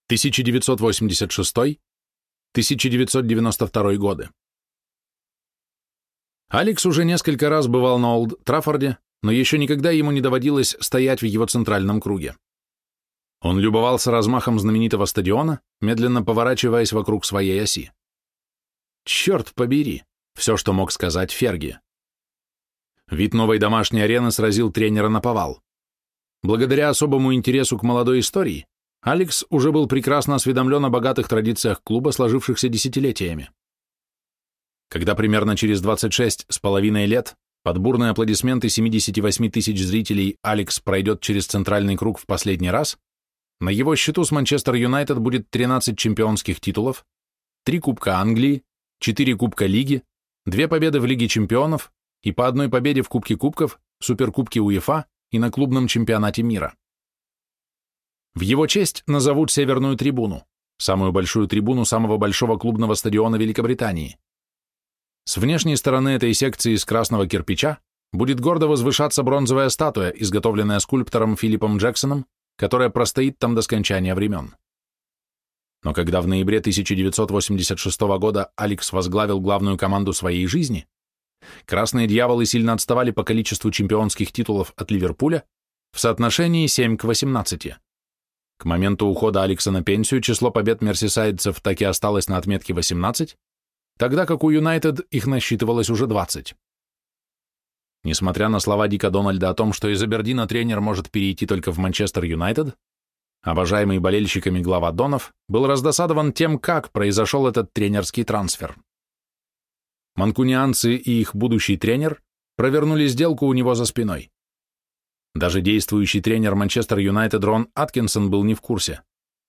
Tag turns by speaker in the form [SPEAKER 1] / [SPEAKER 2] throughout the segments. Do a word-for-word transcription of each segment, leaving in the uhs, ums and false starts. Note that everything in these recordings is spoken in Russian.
[SPEAKER 1] тысяча девятьсот восемьдесят шестой — тысяча девятьсот девяносто второй годы. Алекс уже несколько раз бывал на Олд Траффорде, но еще никогда ему не доводилось стоять в его центральном круге. Он любовался размахом знаменитого стадиона, медленно поворачиваясь вокруг своей оси. Черт побери, все, что мог сказать Ферги. Вид новой домашней арены сразил тренера наповал. Благодаря особому интересу к молодой истории, Алекс уже был прекрасно осведомлен о богатых традициях клуба, сложившихся десятилетиями. Когда примерно через двадцать шесть с половиной лет под бурные аплодисменты семьдесят восемь тысяч зрителей Алекс пройдет через центральный круг в последний раз, на его счету с Манчестер Юнайтед будет тринадцать чемпионских титулов, три Кубка Англии, четыре Кубка Лиги, две победы в Лиге чемпионов и по одной победе в Кубке Кубков, Суперкубке УЕФА и на клубном чемпионате мира. В его честь назовут Северную трибуну, самую большую трибуну самого большого клубного стадиона Великобритании. С внешней стороны этой секции из красного кирпича будет гордо возвышаться бронзовая статуя, изготовленная скульптором Филиппом Джексоном, которая простоит там до скончания времен. Но когда в ноябре тысяча девятьсот восемьдесят шестого года Алекс возглавил главную команду своей жизни, красные дьяволы сильно отставали по количеству чемпионских титулов от Ливерпуля в соотношении семь к восемнадцати. К моменту ухода Алекса на пенсию число побед мерсисайдцев так и осталось на отметке восемнадцать, тогда как у Юнайтед их насчитывалось уже двадцать. Несмотря на слова Дика Дональда о том, что из Абердина тренер может перейти только в Манчестер Юнайтед, обожаемый болельщиками глава Донов был раздосадован тем, как произошел этот тренерский трансфер. Манкунианцы и их будущий тренер провернули сделку у него за спиной. Даже действующий тренер Манчестер Юнайтед Рон Аткинсон был не в курсе.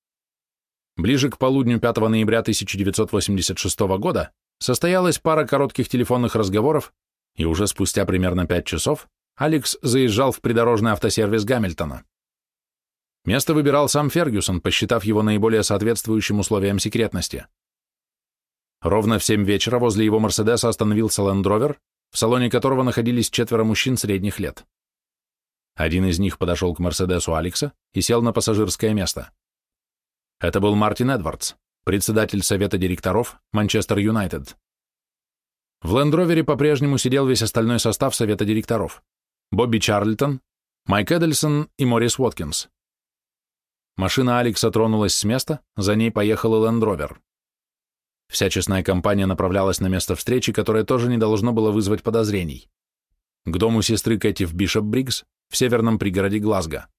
[SPEAKER 1] Ближе к полудню пятого ноября тысяча девятьсот восемьдесят шестого года состоялась пара коротких телефонных разговоров, и уже спустя примерно пять часов Алекс заезжал в придорожный автосервис Гамильтона. Место выбирал сам Фергюсон, посчитав его наиболее соответствующим условиям секретности. Ровно в семь вечера возле его Мерседеса остановился Land Rover, в салоне которого находились четверо мужчин средних лет. Один из них подошел к Мерседесу Алекса и сел на пассажирское место. Это был Мартин Эдвардс, председатель совета директоров Манчестер Юнайтед. В Лэнд-Ровере по-прежнему сидел весь остальной состав совета директоров: Бобби Чарльтон, Майк Эдельсон и Моррис Уоткинс. Машина Алекса тронулась с места, за ней поехал и Лэнд-Ровер. Вся честная компания направлялась на место встречи, которое тоже не должно было вызвать подозрений, к дому сестры Кэти в Бишоп-Бриггс в северном пригороде Глазго.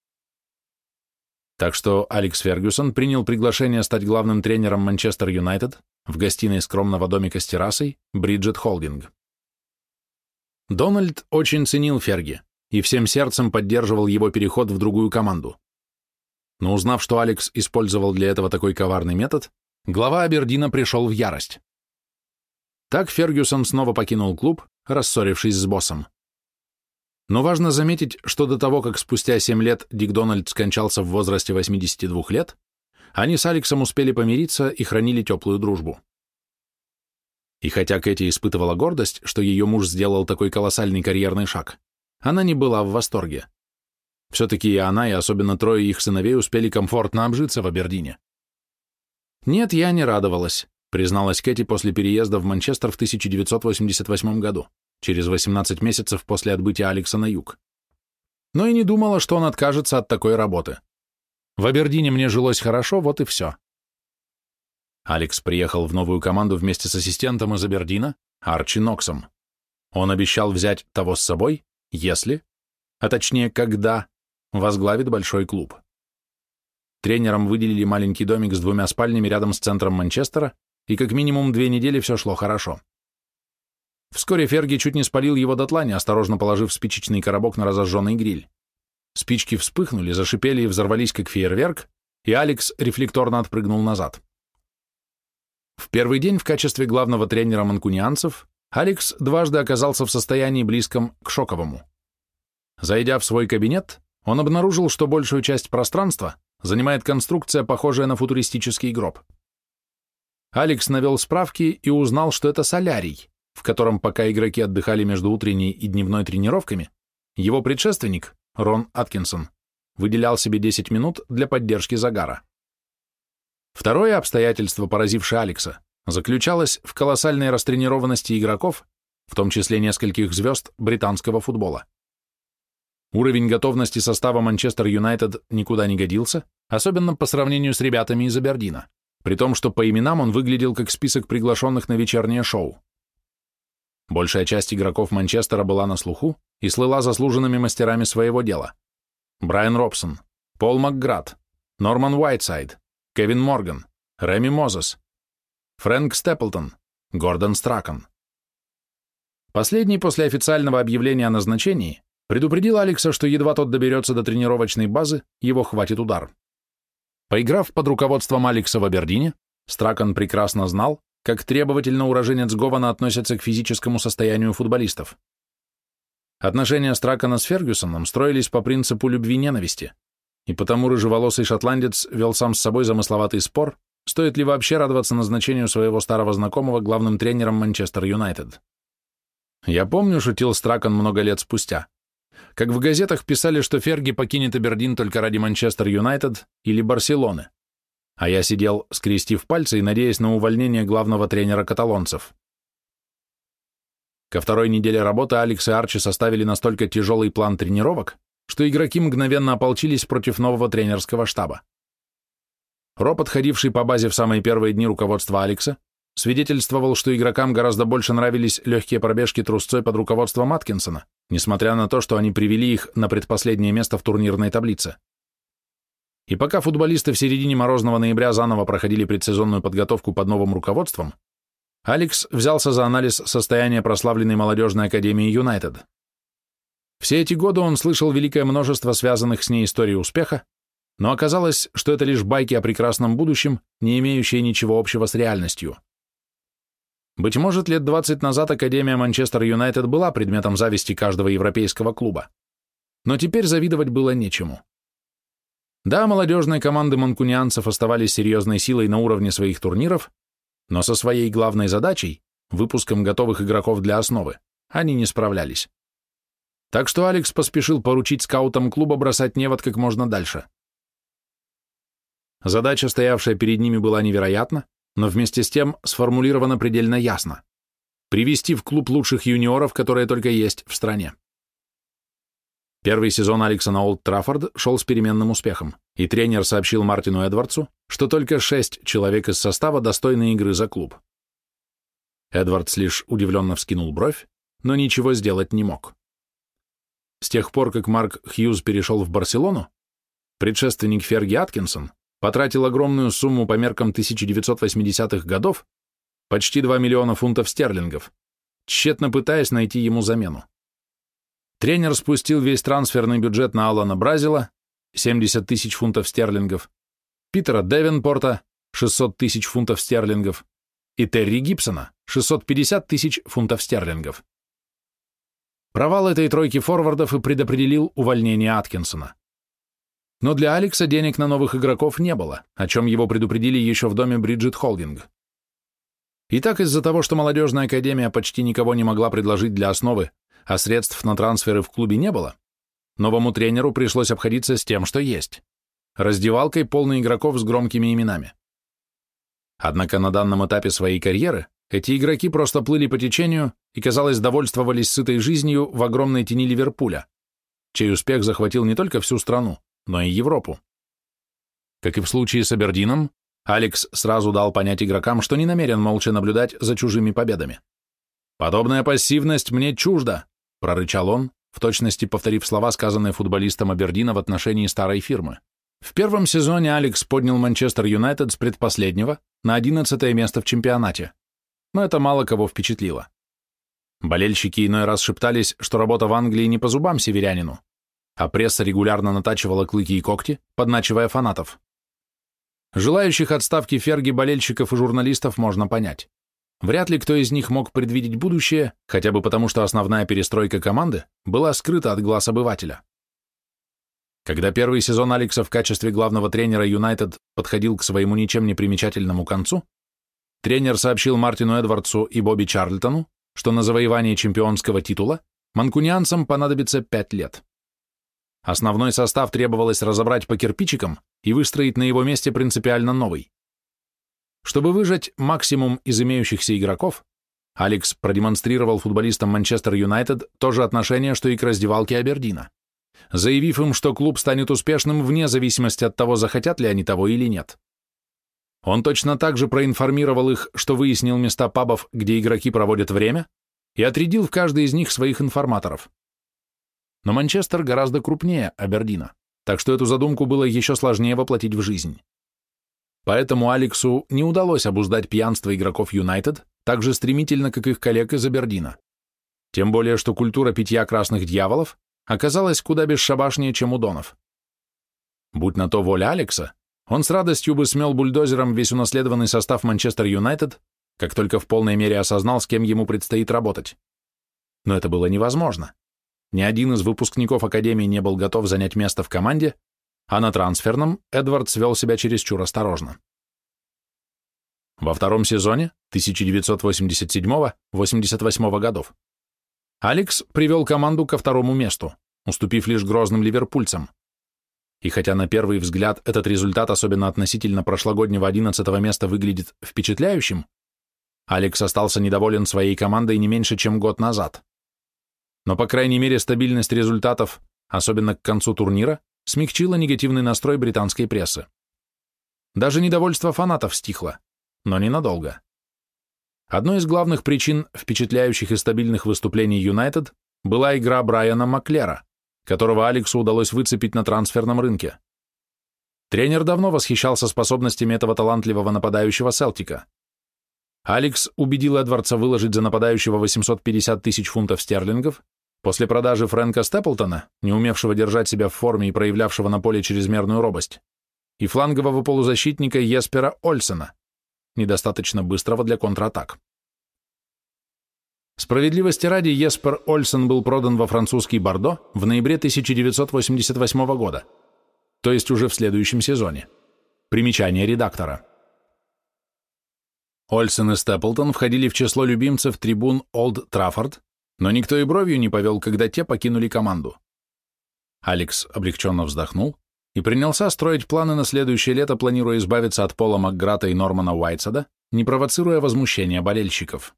[SPEAKER 1] Так что Алекс Фергюсон принял приглашение стать главным тренером Манчестер Юнайтед в гостиной скромного домика с террасой Бриджет Холдинг. Дональд очень ценил Ферги и всем сердцем поддерживал его переход в другую команду. Но узнав, что Алекс использовал для этого такой коварный метод, глава Абердина пришел в ярость. Так Фергюсон снова покинул клуб, рассорившись с боссом. Но важно заметить, что до того, как спустя семь лет Дик Дональд скончался в возрасте восьмидесяти двух лет, они с Алексом успели помириться и хранили теплую дружбу. И хотя Кэти испытывала гордость, что ее муж сделал такой колоссальный карьерный шаг, она не была в восторге. Все-таки и она, и особенно трое их сыновей успели комфортно обжиться в Абердине. «Нет, я не радовалась», призналась Кэти после переезда в Манчестер в тысяча девятьсот восемьдесят восьмом году, через восемнадцать месяцев после отбытия Алекса на юг. Но и не думала, что он откажется от такой работы. В Абердине мне жилось хорошо, вот и все. Алекс приехал в новую команду вместе с ассистентом из Абердина, Арчи Ноксом. Он обещал взять того с собой, если, а точнее когда, возглавит большой клуб. Тренерам выделили маленький домик с двумя спальнями рядом с центром Манчестера, и как минимум две недели все шло хорошо. Вскоре Ферги чуть не спалил его дотла, неосторожно положив спичечный коробок на разожженный гриль. Спички вспыхнули, зашипели и взорвались, как фейерверк, и Алекс рефлекторно отпрыгнул назад. В первый день в качестве главного тренера манкунианцев Алекс дважды оказался в состоянии близком к шоковому. Зайдя в свой кабинет, он обнаружил, что большую часть пространства занимает конструкция, похожая на футуристический гроб. Алекс навел справки и узнал, что это солярий, в котором, пока игроки отдыхали между утренней и дневной тренировками, его предшественник, Рон Аткинсон, выделял себе десять минут для поддержки загара. Второе обстоятельство, поразившее Алекса, заключалось в колоссальной растренированности игроков, в том числе нескольких звезд британского футбола. Уровень готовности состава Манчестер Юнайтед никуда не годился, особенно по сравнению с ребятами из Абердина, при том, что по именам он выглядел как список приглашенных на вечернее шоу. Большая часть игроков Манчестера была на слуху и слыла заслуженными мастерами своего дела. Брайан Робсон, Пол Макград, Норман Уайтсайд, Кевин Морган, Реми Мозес, Фрэнк Степлтон, Гордон Стракан. Последний после официального объявления о назначении предупредил Алекса, что едва тот доберется до тренировочной базы, его хватит удар. Поиграв под руководством Алекса в Абердине, Стракан прекрасно знал, как требовательно уроженец Гована относится к физическому состоянию футболистов. Отношения Стракана с Фергюсоном строились по принципу любви-ненависти, и потому рыжеволосый шотландец вел сам с собой замысловатый спор, стоит ли вообще радоваться назначению своего старого знакомого главным тренером Манчестер Юнайтед. Я помню, шутил Стракан много лет спустя, как в газетах писали, что Ферги покинет Абердин только ради Манчестер Юнайтед или Барселоны, а я сидел, скрестив пальцы и надеясь на увольнение главного тренера каталонцев. Ко второй неделе работы Алекс и Арчи составили настолько тяжелый план тренировок, что игроки мгновенно ополчились против нового тренерского штаба. Ропот, ходивший по базе в самые первые дни руководства Алекса, свидетельствовал, что игрокам гораздо больше нравились легкие пробежки трусцой под руководством Аткинсона, несмотря на то, что они привели их на предпоследнее место в турнирной таблице. И пока футболисты в середине морозного ноября заново проходили предсезонную подготовку под новым руководством, Алекс взялся за анализ состояния прославленной молодежной академии Юнайтед. Все эти годы он слышал великое множество связанных с ней историй успеха, но оказалось, что это лишь байки о прекрасном будущем, не имеющие ничего общего с реальностью. Быть может, лет двадцать назад Академия Манчестер Юнайтед была предметом зависти каждого европейского клуба, но теперь завидовать было нечему. Да, молодежные команды манкунианцев оставались серьезной силой на уровне своих турниров, но со своей главной задачей, выпуском готовых игроков для основы, они не справлялись. Так что Алекс поспешил поручить скаутам клуба бросать невод как можно дальше. Задача, стоявшая перед ними, была невероятна, но вместе с тем сформулирована предельно ясно – привести в клуб лучших юниоров, которые только есть в стране. Первый сезон Алекса на Олд Траффорд шел с переменным успехом, и тренер сообщил Мартину Эдвардсу, что только шесть человек из состава достойны игры за клуб. Эдвардс лишь удивленно вскинул бровь, но ничего сделать не мог. С тех пор, как Марк Хьюз перешел в Барселону, предшественник Ферги Аткинсон потратил огромную сумму по меркам тысяча девятьсот восьмидесятых годов, почти два миллиона фунтов стерлингов, тщетно пытаясь найти ему замену. Тренер спустил весь трансферный бюджет на Алана Бразила, семьдесят тысяч фунтов стерлингов, Питера Девенпорта, шестьсот тысяч фунтов стерлингов, и Терри Гибсона, шестьсот пятьдесят тысяч фунтов стерлингов. Провал этой тройки форвардов и предопределил увольнение Аткинсона. Но для Алекса денег на новых игроков не было, о чем его предупредили еще в доме Бриджит Холдинг. И так из-за того, что молодежная академия почти никого не могла предложить для основы, а средств на трансферы в клубе не было, новому тренеру пришлось обходиться с тем, что есть – раздевалкой, полной игроков с громкими именами. Однако на данном этапе своей карьеры эти игроки просто плыли по течению и, казалось, довольствовались сытой жизнью в огромной тени Ливерпуля, чей успех захватил не только всю страну, но и Европу. Как и в случае с Абердином, Алекс сразу дал понять игрокам, что не намерен молча наблюдать за чужими победами. «Подобная пассивность мне чужда», — прорычал он, в точности повторив слова, сказанные футболистом Абердина в отношении старой фирмы. В первом сезоне Алекс поднял Манчестер Юнайтед с предпоследнего на одиннадцатое место в чемпионате, но это мало кого впечатлило. Болельщики иной раз шептались, что работа в Англии не по зубам северянину, а пресса регулярно натачивала клыки и когти, подначивая фанатов. Желающих отставки Ферги болельщиков и журналистов можно понять. Вряд ли кто из них мог предвидеть будущее, хотя бы потому, что основная перестройка команды была скрыта от глаз обывателя. Когда первый сезон Алекса в качестве главного тренера Юнайтед подходил к своему ничем не примечательному концу, тренер сообщил Мартину Эдвардсу и Бобби Чарльтону, что на завоевание чемпионского титула манкунианцам понадобится пять лет. Основной состав требовалось разобрать по кирпичикам и выстроить на его месте принципиально новый. Чтобы выжать максимум из имеющихся игроков, Алекс продемонстрировал футболистам Манчестер Юнайтед то же отношение, что и к раздевалке Абердина, заявив им, что клуб станет успешным вне зависимости от того, захотят ли они того или нет. Он точно так же проинформировал их, что выяснил места пабов, где игроки проводят время, и отрядил в каждый из них своих информаторов. Но Манчестер гораздо крупнее Абердина, так что эту задумку было еще сложнее воплотить в жизнь. Поэтому Алексу не удалось обуздать пьянство игроков Юнайтед так же стремительно, как их коллег из Абердина. Тем более, что культура питья красных дьяволов оказалась куда бесшабашнее, чем у Донов. Будь на то воля Алекса, он с радостью бы смел бульдозером весь унаследованный состав Манчестер Юнайтед, как только в полной мере осознал, с кем ему предстоит работать. Но это было невозможно. Ни один из выпускников Академии не был готов занять место в команде, а на трансферном Эдвардс вел себя чересчур осторожно. Во втором сезоне тысяча девятьсот восемьдесят седьмого — восемьдесят восьмого годов Алекс привел команду ко второму месту, уступив лишь грозным ливерпульцам. И хотя на первый взгляд этот результат, особенно относительно прошлогоднего одиннадцатого места, выглядит впечатляющим, Алекс остался недоволен своей командой не меньше, чем год назад. Но, по крайней мере, стабильность результатов, особенно к концу турнира, смягчила негативный настрой британской прессы. Даже недовольство фанатов стихло, но ненадолго. Одной из главных причин впечатляющих и стабильных выступлений Юнайтед была игра Брайана Маклера, которого Алексу удалось выцепить на трансферном рынке. Тренер давно восхищался способностями этого талантливого нападающего Селтика. Алекс убедил Эдвардса выложить за нападающего восемьсот пятьдесят тысяч фунтов стерлингов после продажи Фрэнка Степлтона, не умевшего держать себя в форме и проявлявшего на поле чрезмерную робость, и флангового полузащитника Еспера Ольсена, недостаточно быстрого для контратак. Справедливости ради, Еспер Ольсен был продан во французский Бордо в ноябре тысяча девятьсот восемьдесят восьмого года, то есть уже в следующем сезоне. Примечание редактора. Ольсен и Степлтон входили в число любимцев трибун Олд Траффорд, но никто и бровью не повел, когда те покинули команду. Алекс облегченно вздохнул и принялся строить планы на следующее лето, планируя избавиться от Пола Макграта и Нормана Уайтседа, не провоцируя возмущения болельщиков.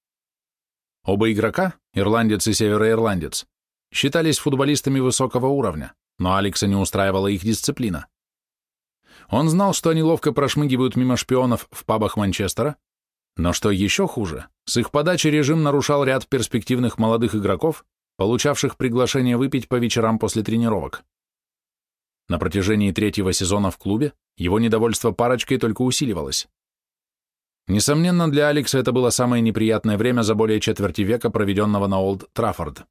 [SPEAKER 1] Оба игрока, ирландец и североирландец, считались футболистами высокого уровня, но Алекса не устраивала их дисциплина. Он знал, что они ловко прошмыгивают мимо шпионов в пабах Манчестера, но что еще хуже, с их подачи режим нарушал ряд перспективных молодых игроков, получавших приглашение выпить по вечерам после тренировок. На протяжении третьего сезона в клубе его недовольство парочкой только усиливалось. Несомненно, для Алекса это было самое неприятное время за более четверти века, проведенного на Олд Траффорд.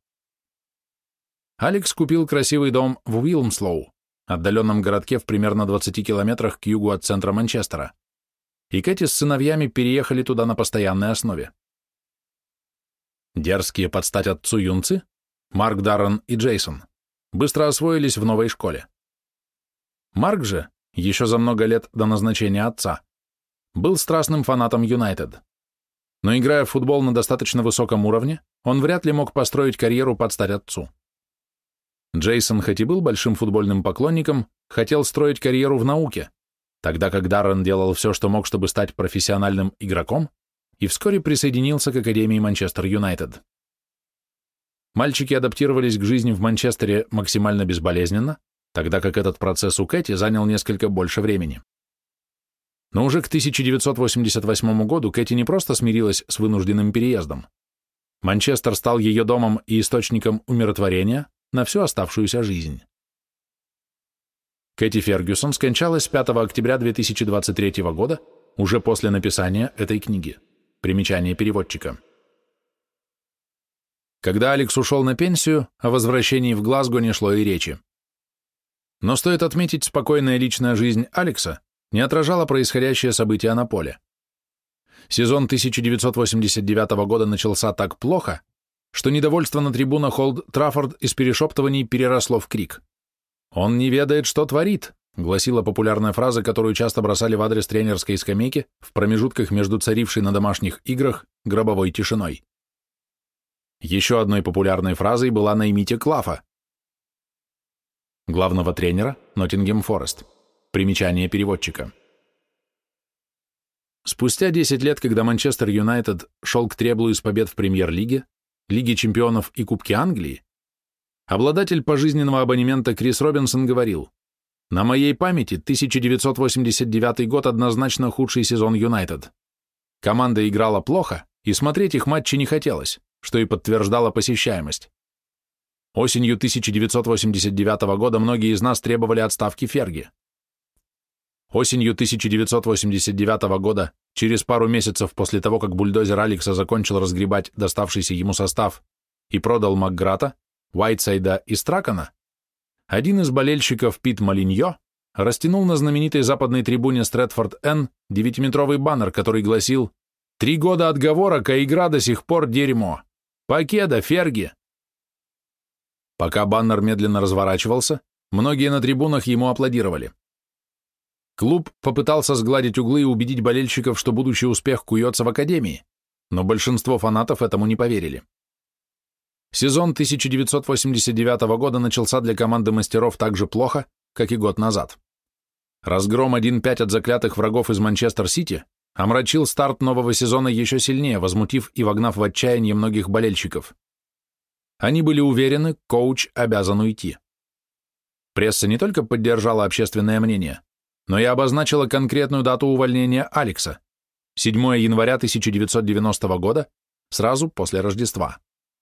[SPEAKER 1] Алекс купил красивый дом в Уилмслоу, отдаленном городке в примерно двадцати километрах к югу от центра Манчестера, и Кэти с сыновьями переехали туда на постоянной основе. Дерзкие под стать отцу юнцы, Марк Даррен и Джейсон, быстро освоились в новой школе. Марк же, еще за много лет до назначения отца, был страстным фанатом Юнайтед. Но играя в футбол на достаточно высоком уровне, он вряд ли мог построить карьеру под стать отцу. Джейсон, хоть и был большим футбольным поклонником, хотел строить карьеру в науке, тогда как Даррен делал все, что мог, чтобы стать профессиональным игроком, и вскоре присоединился к Академии Манчестер Юнайтед. Мальчики адаптировались к жизни в Манчестере максимально безболезненно, тогда как этот процесс у Кэти занял несколько больше времени. Но уже к тысяча девятьсот восемьдесят восьмому году Кэти не просто смирилась с вынужденным переездом. Манчестер стал ее домом и источником умиротворения на всю оставшуюся жизнь. Кэти Фергюсон скончалась пятого октября две тысячи двадцать третьего года, уже после написания этой книги. Примечание переводчика. Когда Алекс ушел на пенсию, о возвращении в Глазго не шло и речи. Но стоит отметить, спокойная личная жизнь Алекса не отражала происходящее события на поле. Сезон тысяча девятьсот восемьдесят девятого года начался так плохо, что недовольство на трибунах Олд Траффорд из перешептываний переросло в крик. «Он не ведает, что творит», — гласила популярная фраза, которую часто бросали в адрес тренерской скамейки в промежутках между царившей на домашних играх гробовой тишиной. Еще одной популярной фразой была «Наймите Клафа», главного тренера Ноттингем Форест. Примечание переводчика. Спустя десять лет, когда Манчестер Юнайтед шел к треблу из побед в Премьер-лиге, Лиге чемпионов и Кубке Англии, обладатель пожизненного абонемента Крис Робинсон говорил: «На моей памяти тысяча девятьсот восемьдесят девятый год однозначно худший сезон Юнайтед. Команда играла плохо, и смотреть их матчи не хотелось, что и подтверждала посещаемость. Осенью тысяча девятьсот восемьдесят девятого года многие из нас требовали отставки Ферги. Осенью тысяча девятьсот восемьдесят девятого года, через пару месяцев после того, как бульдозер Алекса закончил разгребать доставшийся ему состав и продал Макграта, Уайтсайда и Стракана, один из болельщиков, Пит Молиньо, растянул на знаменитой западной трибуне Стрэтфорд-Н девятиметровый баннер, который гласил: «Три года отговорок, а игра до сих пор дерьмо. Покеда, Ферги!» Пока баннер медленно разворачивался, многие на трибунах ему аплодировали. Клуб попытался сгладить углы и убедить болельщиков, что будущий успех куется в академии, но большинство фанатов этому не поверили. Сезон тысяча девятьсот восемьдесят девятого года начался для команды мастеров так же плохо, как и год назад. Разгром один пять от заклятых врагов из Манчестер-Сити омрачил старт нового сезона еще сильнее, возмутив и вогнав в отчаяние многих болельщиков. Они были уверены, коуч обязан уйти. Пресса не только поддержала общественное мнение, но и обозначила конкретную дату увольнения Алекса – седьмого января тысяча девятьсот девяностого года, сразу после Рождества.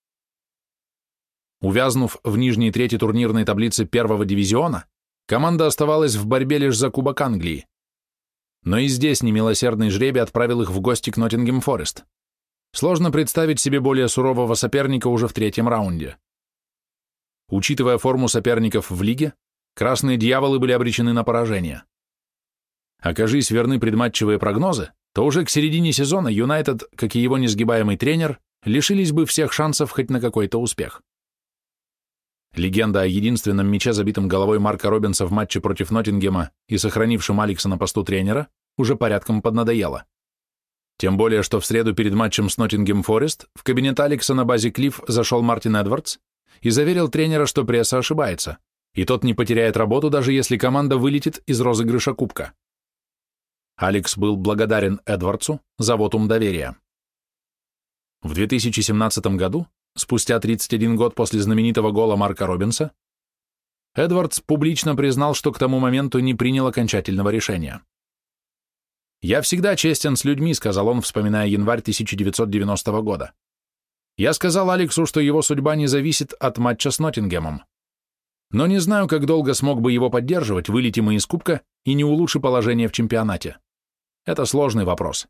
[SPEAKER 1] Увязнув в нижней трети турнирной таблицы первого дивизиона, команда оставалась в борьбе лишь за Кубок Англии. Но и здесь немилосердный жребий отправил их в гости к Ноттингем Форест. Сложно представить себе более сурового соперника уже в третьем раунде. Учитывая форму соперников в лиге, красные дьяволы были обречены на поражение. Окажись верны предматчевые прогнозы, то уже к середине сезона Юнайтед, как и его несгибаемый тренер, лишились бы всех шансов хоть на какой-то успех. Легенда о единственном мяче, забитом головой Марка Робинса в матче против Ноттингема и сохранившем Алекса на посту тренера, уже порядком поднадоела. Тем более, что в среду перед матчем с Ноттингем Форест в кабинет Алекса на базе Клифф зашел Мартин Эдвардс и заверил тренера, что пресса ошибается, и тот не потеряет работу, даже если команда вылетит из розыгрыша кубка. Алекс был благодарен Эдвардсу за вотум доверия. В две тысячи семнадцатом году, спустя тридцать один год после знаменитого гола Марка Робинса, Эдвардс публично признал, что к тому моменту не принял окончательного решения. «Я всегда честен с людьми», — сказал он, вспоминая январь тысяча девятьсот девяностого года. «Я сказал Алексу, что его судьба не зависит от матча с Ноттингемом. Но не знаю, как долго смог бы его поддерживать, вылети мы из кубка и не улучши положение в чемпионате. Это сложный вопрос».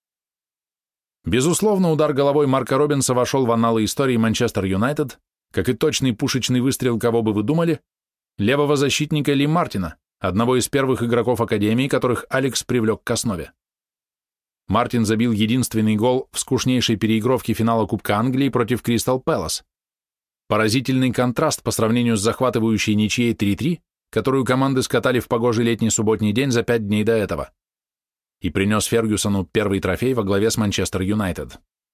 [SPEAKER 1] Безусловно, удар головой Марка Робинса вошел в анналы истории Манчестер Юнайтед, как и точный пушечный выстрел, кого бы вы думали, левого защитника Ли Мартина, одного из первых игроков Академии, которых Алекс привлек к основе. Мартин забил единственный гол в скучнейшей переигровке финала Кубка Англии против Кристал Пэлас. Поразительный контраст по сравнению с захватывающей ничьей три-три, которую команды скатали в погожий летний субботний день за пять дней до этого, и принес Фергюсону первый трофей во главе с Манчестер Юнайтед.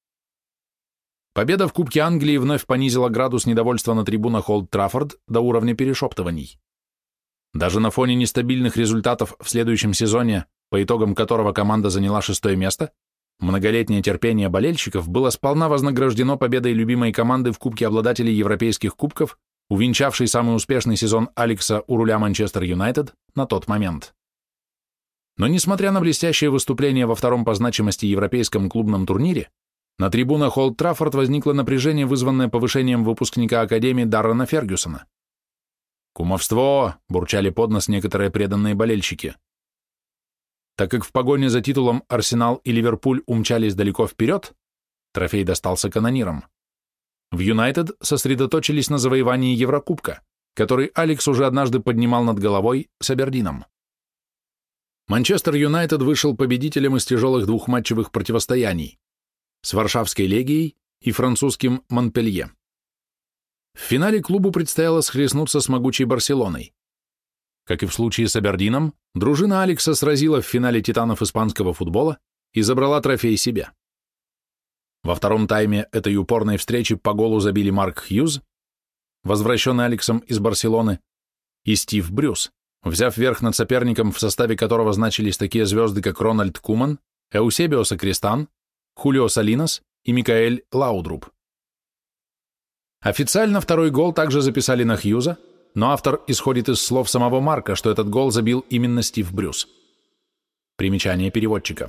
[SPEAKER 1] Победа в Кубке Англии вновь понизила градус недовольства на трибунах Олд Траффорд до уровня перешептываний. Даже на фоне нестабильных результатов в следующем сезоне, по итогам которого команда заняла шестое место, многолетнее терпение болельщиков было сполна вознаграждено победой любимой команды в Кубке обладателей европейских кубков, увенчавшей самый успешный сезон Алекса у руля Манчестер Юнайтед на тот момент. Но несмотря на блестящее выступление во втором по значимости европейском клубном турнире, на трибунах Олд Траффорд возникло напряжение, вызванное повышением выпускника Академии Даррена Фергюсона. «Кумовство!» — бурчали под нос некоторые преданные болельщики. Так как в погоне за титулом Арсенал и Ливерпуль умчались далеко вперед, трофей достался канонирам. В Юнайтед сосредоточились на завоевании Еврокубка, который Алекс уже однажды поднимал над головой с Абердином. Манчестер Юнайтед вышел победителем из тяжелых двухматчевых противостояний с Варшавской Легией и французским Монпелье. В финале клубу предстояло схлестнуться с могучей Барселоной. Как и в случае с Абердином, дружина Алекса сразила в финале титанов испанского футбола и забрала трофей себе. Во втором тайме этой упорной встречи по голу забили Марк Хьюз, возвращенный Алексом из Барселоны, и Стив Брюс, взяв верх над соперником, в составе которого значились такие звезды, как Рональд Куман, Эусебио Сакристан, Хулио Салинос и Микаэль Лаудруб. Официально второй гол также записали на Хьюза, но автор исходит из слов самого Марка, что этот гол забил именно Стив Брюс. Примечание переводчика.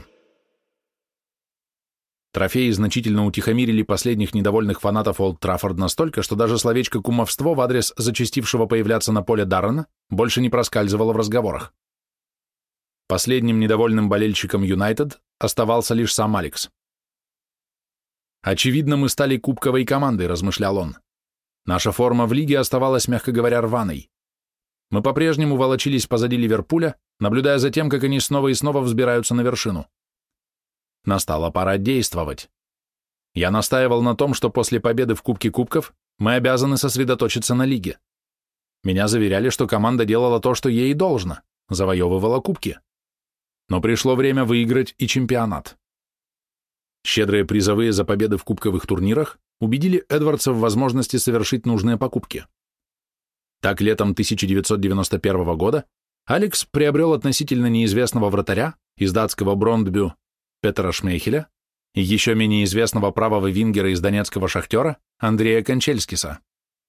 [SPEAKER 1] Трофеи значительно утихомирили последних недовольных фанатов Олд Траффорд настолько, что даже словечко «кумовство» в адрес зачастившего появляться на поле Даррена больше не проскальзывало в разговорах. Последним недовольным болельщиком Юнайтед оставался лишь сам Алекс. «Очевидно, мы стали кубковой командой», — размышлял он. «Наша форма в лиге оставалась, мягко говоря, рваной. Мы по-прежнему волочились позади Ливерпуля, наблюдая за тем, как они снова и снова взбираются на вершину. Настала пора действовать. Я настаивал на том, что после победы в Кубке Кубков мы обязаны сосредоточиться на лиге. Меня заверяли, что команда делала то, что ей должно, завоевывала кубки. Но пришло время выиграть и чемпионат. Щедрые призовые за победы в кубковых турнирах убедили Эдвардса в возможности совершить нужные покупки. Так, летом тысяча девятьсот девяносто первого года Алекс приобрел относительно неизвестного вратаря из датского Брондбю Петера Шмейхеля и еще менее известного правого вингера из донецкого «Шахтера» Андрея Кончельскиса.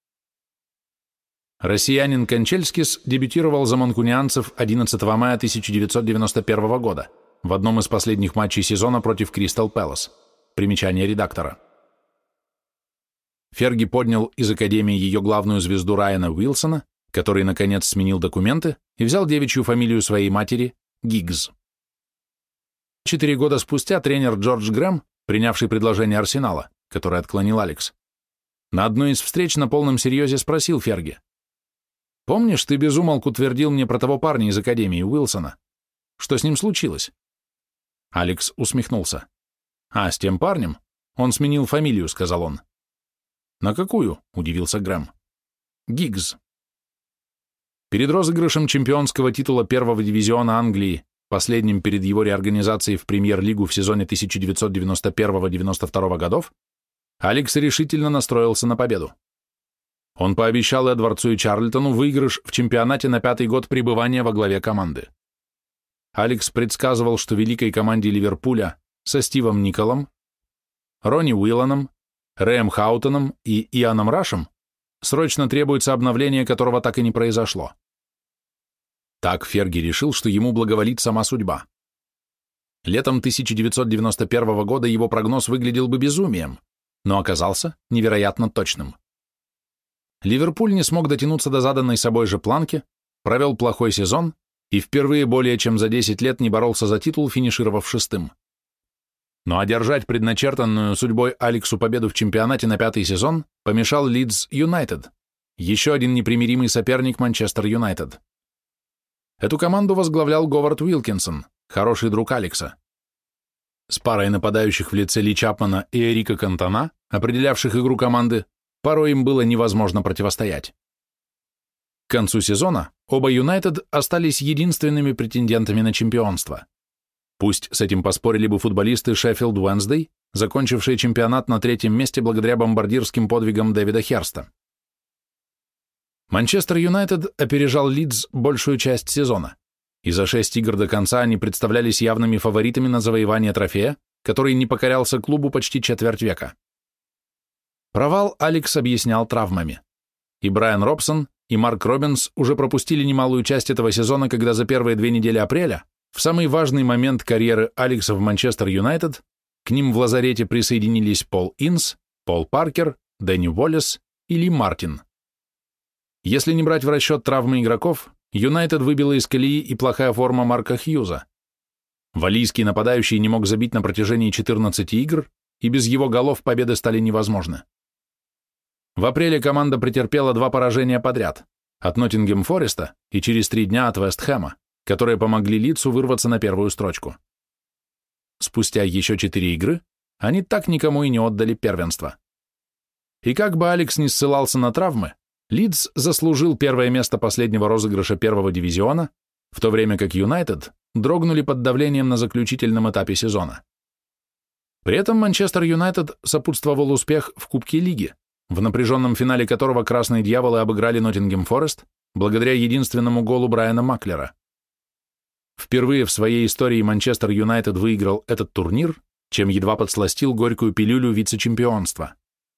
[SPEAKER 1] Россиянин Кончельскис дебютировал за манкунианцев одиннадцатого мая тысяча девятьсот девяносто первого года в одном из последних матчей сезона против Кристал Пэлас. Примечание редактора. Ферги поднял из академии ее главную звезду Райана Уилсона, который, наконец, сменил документы и взял девичью фамилию своей матери Гиггс. Четыре года спустя тренер Джордж Грэм, принявший предложение Арсенала, которое отклонил Алекс, на одной из встреч на полном серьезе спросил Ферги: «Помнишь, ты без умолку твердил мне про того парня из академии Уилсона? Что с ним случилось?» Алекс усмехнулся. «А, с тем парнем? Он сменил фамилию», — сказал он. «На какую?» — удивился Грэм. «Гиггс». Перед розыгрышем чемпионского титула первого дивизиона Англии, последним перед его реорганизацией в премьер-лигу в сезоне тысяча девятьсот девяносто первого — девяносто второго годов, Алекс решительно настроился на победу. Он пообещал Эдвардсу и Чарльтону выигрыш в чемпионате на пятый год пребывания во главе команды. Алекс предсказывал, что великой команде Ливерпуля со Стивом Николом, Ронни Уилланом, Рэем Хаутоном и Ианом Рашем срочно требуется обновление, которого так и не произошло. Так Ферги решил, что ему благоволит сама судьба. Летом тысяча девятьсот девяносто первого года его прогноз выглядел бы безумием, но оказался невероятно точным. Ливерпуль не смог дотянуться до заданной собой же планки, провел плохой сезон и впервые более чем за десять лет не боролся за титул, финишировав шестым. Но одержать предначертанную судьбой Алексу победу в чемпионате на пятый сезон помешал Лидс Юнайтед, еще один непримиримый соперник Манчестер Юнайтед. Эту команду возглавлял Говард Уилкинсон, хороший друг Алекса. С парой нападающих в лице Ли Чапмана и Эрика Кантона, определявших игру команды, порой им было невозможно противостоять. К концу сезона оба Юнайтед остались единственными претендентами на чемпионство. Пусть с этим поспорили бы футболисты Шеффилд Уэнсдей, закончившие чемпионат на третьем месте благодаря бомбардирским подвигам Дэвида Херста. Манчестер Юнайтед опережал Лидс большую часть сезона, и за шесть игр до конца они представлялись явными фаворитами на завоевание трофея, который не покорялся клубу почти четверть века. Провал Алекс объяснял травмами. И Брайан Робсон, и Марк Робинс уже пропустили немалую часть этого сезона, когда за первые две недели апреля, в самый важный момент карьеры Алекса в Манчестер Юнайтед, к ним в лазарете присоединились Пол Инс, Пол Паркер, Дэнни Уоллес и Ли Мартин. Если не брать в расчет травмы игроков, Юнайтед выбила из колеи и плохая форма Марка Хьюза. Валлийский нападающий не мог забить на протяжении четырнадцати игр, и без его голов победы стали невозможны. В апреле команда претерпела два поражения подряд – от Ноттингем Фореста и через три дня от Вест Хэма, которые помогли Лидсу вырваться на первую строчку. Спустя еще четыре игры они так никому и не отдали первенство. И как бы Алекс не ссылался на травмы, Лидс заслужил первое место последнего розыгрыша первого дивизиона, в то время как Юнайтед дрогнули под давлением на заключительном этапе сезона. При этом Манчестер Юнайтед сопутствовал успех в Кубке Лиги, в напряженном финале которого красные дьяволы обыграли Ноттингем Форест благодаря единственному голу Брайана Маклера. Впервые в своей истории Манчестер Юнайтед выиграл этот турнир, чем едва подсластил горькую пилюлю вице-чемпионства.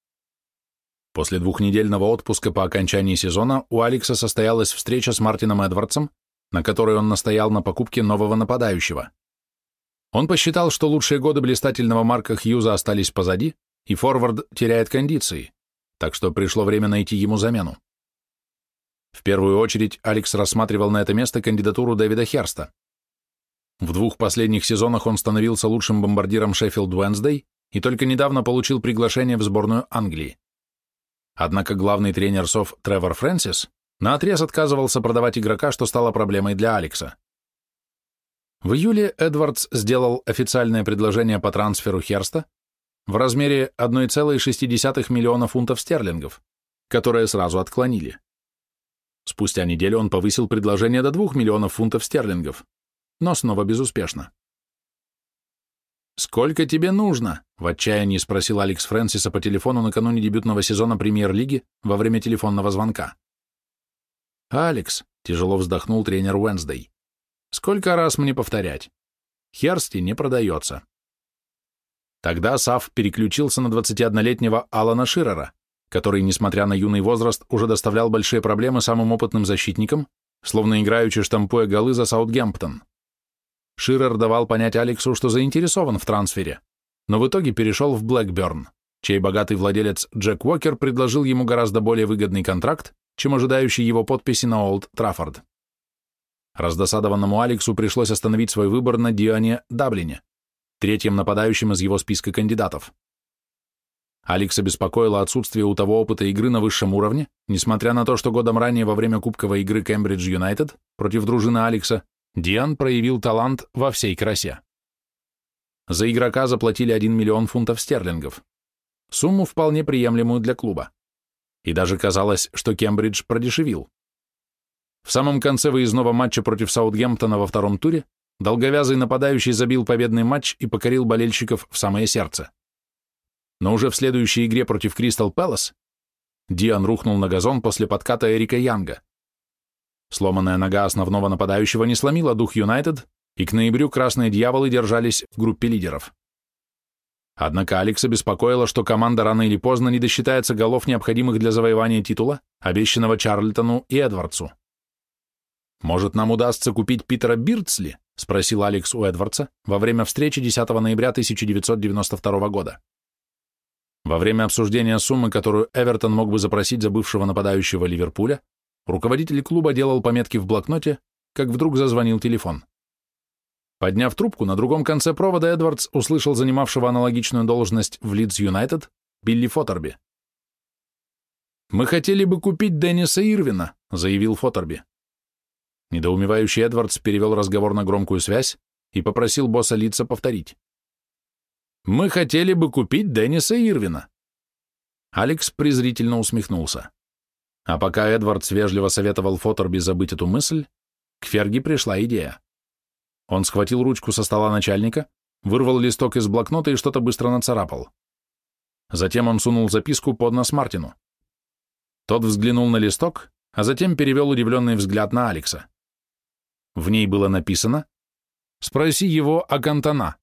[SPEAKER 1] После двухнедельного отпуска по окончании сезона у Алекса состоялась встреча с Мартином Эдвардсом, на которой он настоял на покупке нового нападающего. Он посчитал, что лучшие годы блистательного Марка Хьюза остались позади, и форвард теряет кондиции, так что пришло время найти ему замену. В первую очередь Алекс рассматривал на это место кандидатуру Дэвида Херста. В двух последних сезонах он становился лучшим бомбардиром Шеффилд Уэнсдей и только недавно получил приглашение в сборную Англии. Однако главный тренер СОФ Тревор Фрэнсис наотрез отказывался продавать игрока, что стало проблемой для Алекса. В июле Эдвардс сделал официальное предложение по трансферу Херста в размере одна целая шесть десятых миллиона фунтов стерлингов, которое сразу отклонили. Спустя неделю он повысил предложение до двух миллионов фунтов стерлингов, но снова безуспешно. «Сколько тебе нужно?» — в отчаянии спросил Алекс Фрэнсиса по телефону накануне дебютного сезона Премьер-лиги во время телефонного звонка. «Алекс», — тяжело вздохнул тренер Уэнсдей, — «сколько раз мне повторять? Херсти не продается». Тогда САФ переключился на двадцатиоднолетнего Алана Ширера, который, несмотря на юный возраст, уже доставлял большие проблемы самым опытным защитникам, словно играючи штампуя голы за Саутгемптон. Ширер давал понять Алексу, что заинтересован в трансфере, но в итоге перешел в Блэкберн, чей богатый владелец Джек Уокер предложил ему гораздо более выгодный контракт, чем ожидающий его подписи на Олд Траффорд. Раздосадованному Алексу пришлось остановить свой выбор на Дионе Даблине, третьем нападающем из его списка кандидатов. Алекса беспокоило отсутствие у того опыта игры на высшем уровне, несмотря на то, что годом ранее во время кубковой игры Кембридж Юнайтед против дружины Алекса Диан проявил талант во всей красе. За игрока заплатили один миллион фунтов стерлингов, сумму вполне приемлемую для клуба. И даже казалось, что Кембридж продешевил. В самом конце выездного матча против Саутгемптона во втором туре долговязый нападающий забил победный матч и покорил болельщиков в самое сердце. Но уже в следующей игре против Кристал Пэлас Диан рухнул на газон после подката Эрика Янга. Сломанная нога основного нападающего не сломила дух Юнайтед, и к ноябрю красные дьяволы держались в группе лидеров. Однако Алекса беспокоило, что команда рано или поздно не досчитается голов, необходимых для завоевания титула, обещанного Чарльтону и Эдвардсу. «Может, нам удастся купить Питера Бирдсли?» — спросил Алекс у Эдвардса во время встречи десятого ноября тысяча девятьсот девяносто второго года. Во время обсуждения суммы, которую Эвертон мог бы запросить за бывшего нападающего Ливерпуля, руководитель клуба делал пометки в блокноте, как вдруг зазвонил телефон. Подняв трубку, на другом конце провода Эдвардс услышал занимавшего аналогичную должность в Лидс Юнайтед Билли Фотерби. «Мы хотели бы купить Денниса Ирвина», — заявил Фотерби. Недоумевающий Эдвардс перевел разговор на громкую связь и попросил босса Лидса повторить. «Мы хотели бы купить Денниса Ирвина». Алекс презрительно усмехнулся. А пока Эдвардс вежливо советовал Фотерби забыть эту мысль, к Ферги пришла идея. Он схватил ручку со стола начальника, вырвал листок из блокнота и что-то быстро нацарапал. Затем он сунул записку под нос Мартину. Тот взглянул на листок, а затем перевел удивленный взгляд на Алекса. В ней было написано: «Спроси его о Кантона».